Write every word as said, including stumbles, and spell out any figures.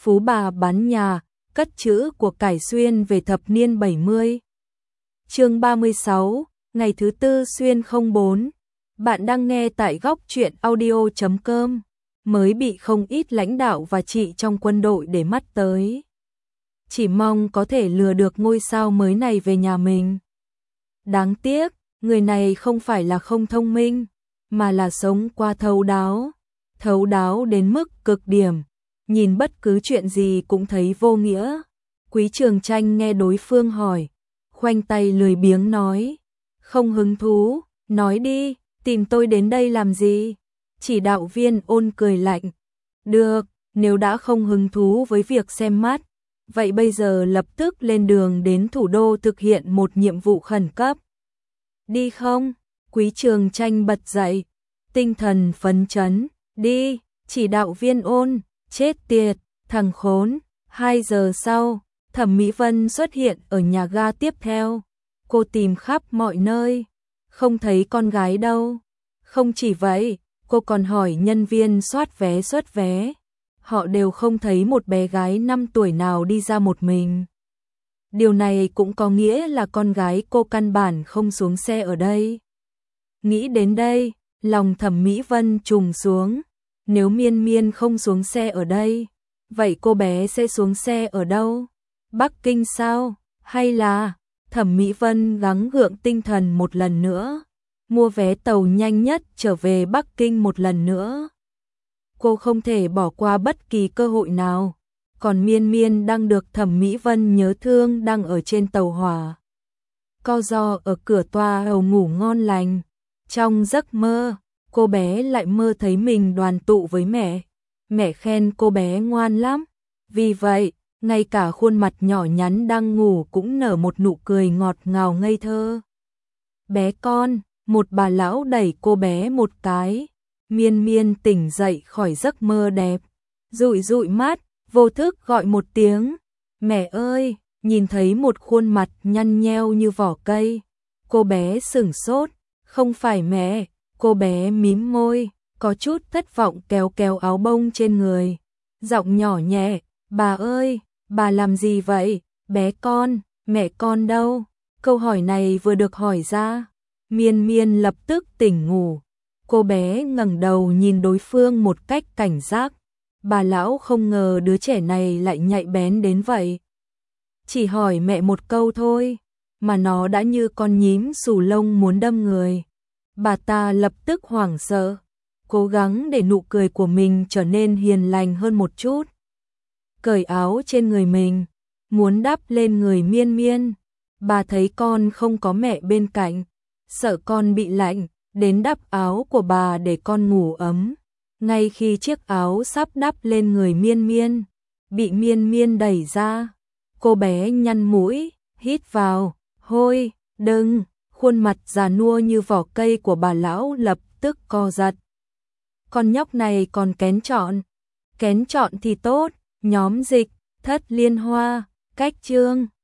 Phú bà bán nhà, cất trữ của cải xuyên về thập niên bảy mươi. Chương ba mươi sáu, ngày thứ tư xuyên không bốn. Bạn đang nghe tại góc truyện audio chấm com. Mới bị không ít lãnh đạo và chị trong quân đội để mắt tới. Chỉ mong có thể lừa được ngôi sao mới này về nhà mình. Đáng tiếc, người này không phải là không thông minh, mà là sống qua thấu đáo. Thấu đáo đến mức cực điểm, nhìn bất cứ chuyện gì cũng thấy vô nghĩa. Quý Trường Tranh nghe đối phương hỏi, khoanh tay lười biếng nói, không hứng thú, nói đi, tìm tôi đến đây làm gì? Chỉ đạo viên Ôn cười lạnh, được, nếu đã không hứng thú với việc xem mắt, vậy bây giờ lập tức lên đường đến thủ đô thực hiện một nhiệm vụ khẩn cấp. Đi không? Quý Trường Tranh bật dậy, tinh thần phấn chấn, đi, chỉ đạo viên Ôn, chết tiệt, thằng khốn. Hai giờ sau, Thẩm Mỹ Vân xuất hiện ở nhà ga tiếp theo. Cô tìm khắp mọi nơi, không thấy con gái đâu. Không chỉ vậy, cô còn hỏi nhân viên soát vé xuất vé. Họ đều không thấy một bé gái năm tuổi nào đi ra một mình. Điều này cũng có nghĩa là con gái cô căn bản không xuống xe ở đây. Nghĩ đến đây, lòng Thẩm Mỹ Vân trùng xuống. Nếu Miên Miên không xuống xe ở đây, vậy cô bé sẽ xuống xe ở đâu? Bắc Kinh sao? Hay là... Thẩm Mỹ Vân gắng gượng tinh thần một lần nữa, mua vé tàu nhanh nhất trở về Bắc Kinh một lần nữa. Cô không thể bỏ qua bất kỳ cơ hội nào. Còn Miên Miên đang được Thẩm Mỹ Vân nhớ thương đang ở trên tàu hỏa. Co ro ở cửa toa hầu ngủ ngon lành. Trong giấc mơ, cô bé lại mơ thấy mình đoàn tụ với mẹ. Mẹ khen cô bé ngoan lắm. Vì vậy, ngay cả khuôn mặt nhỏ nhắn đang ngủ cũng nở một nụ cười ngọt ngào ngây thơ. Bé con, một bà lão đẩy cô bé một cái. Miên Miên tỉnh dậy khỏi giấc mơ đẹp. Dụi dụi mắt, vô thức gọi một tiếng. Mẹ ơi, nhìn thấy một khuôn mặt nhăn nheo như vỏ cây. Cô bé sửng sốt, không phải mẹ. Cô bé mím môi, có chút thất vọng kéo kéo áo bông trên người. Giọng nhỏ nhẹ, bà ơi, bà làm gì vậy? Bé con, mẹ con đâu? Câu hỏi này vừa được hỏi ra, Miên Miên lập tức tỉnh ngủ. Cô bé ngẩng đầu nhìn đối phương một cách cảnh giác. Bà lão không ngờ đứa trẻ này lại nhạy bén đến vậy. Chỉ hỏi mẹ một câu thôi, mà nó đã như con nhím xù lông muốn đâm người. Bà ta lập tức hoảng sợ, cố gắng để nụ cười của mình trở nên hiền lành hơn một chút. Cởi áo trên người mình, muốn đắp lên người Miên Miên. Bà thấy con không có mẹ bên cạnh, sợ con bị lạnh, đến đắp áo của bà để con ngủ ấm. Ngay khi chiếc áo sắp đắp lên người Miên Miên, bị Miên Miên đẩy ra. Cô bé nhăn mũi, hít vào, hôi, đừng. Khuôn mặt già nua như vỏ cây của bà lão lập tức co giật. Con nhóc này còn kén chọn. Kén chọn thì tốt. Nhóm dịch, Thất Liên Hoa, cách chương.